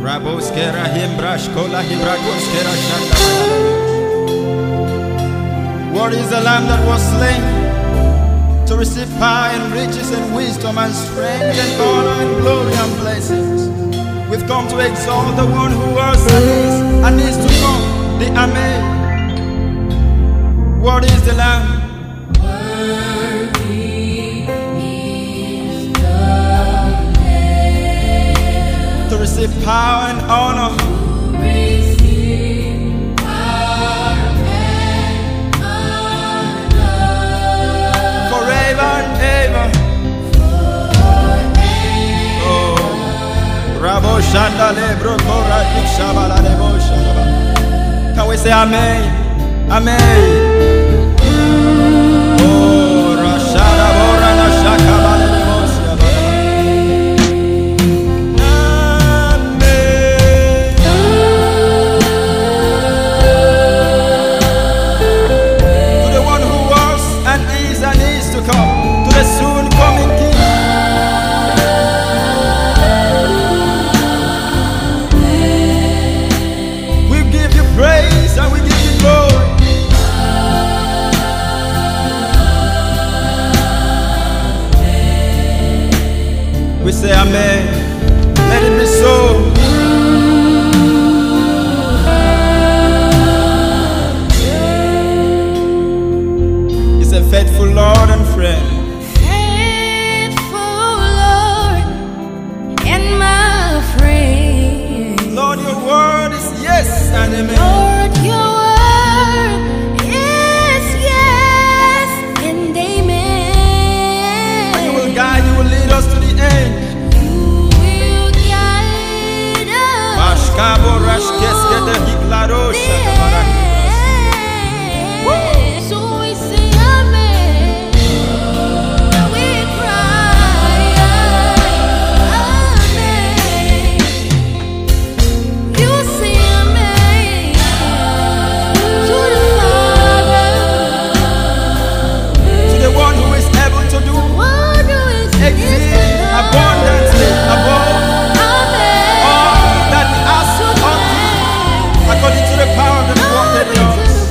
Raboskera himbrashkola hibrakoskera shaka. What is the lamb that was slain to receive power and riches and wisdom and strength and honor and glory and blessings? We've come to exalt the one who was and is to come, the Amen. What is the lamb? To receive power and honor, forever and ever. Oh, Rabo Shanda Lebro Kora Ikshabala Debo Shabala. Can we say Amen? Amen. Oh, Rashada Bora Nashakabala Debo Shabala. Soon coming King. We give you praise and we give you glory. We say Amen. Let it be so. He's a faithful Lord and friend. Lord, your word is yes and amen. Lord, your word is yes and amen. And you will guide, you will lead us to the end. You will guide us. So we say amen. We cry amen. You say amen to the Father, To the one who is able to do one who is exceeding abundantly above all that we ask of thee, according to the power that worketh in us.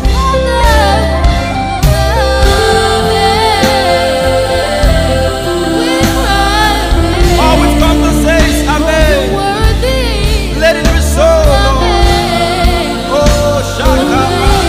All we've come to say is amen. Let it be so, Lord. Oh, Shaka.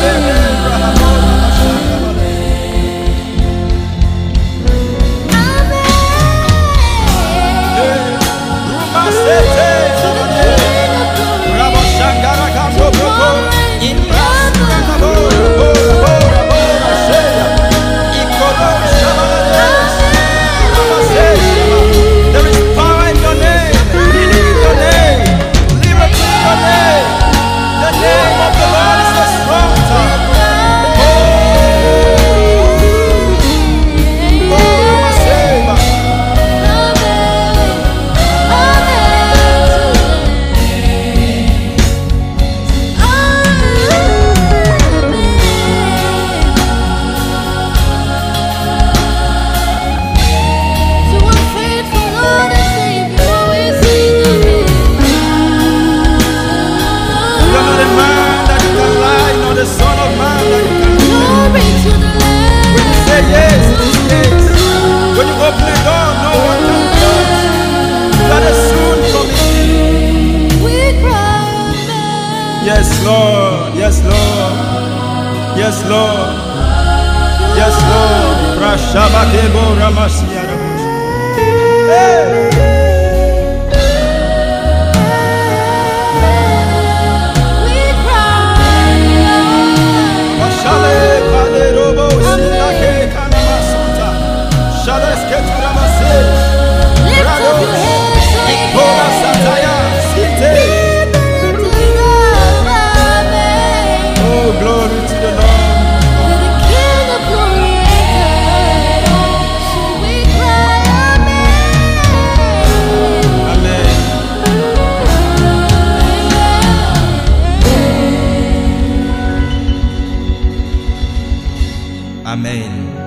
There is power in your name, healing in your name, liberty in your name. The name of the Lord is a strong tower. The Son of Man that you can Glory to the Lamb. When you say yes, it is yes. When you open a door, no one can close. That is soon coming King. We cry amen. Yes, Lord. Yes, Lord. Yes, Lord. Yes, Lord. Rashabakebo Ramasiarabush. Hey. Oh, glory to the Lord. Amen.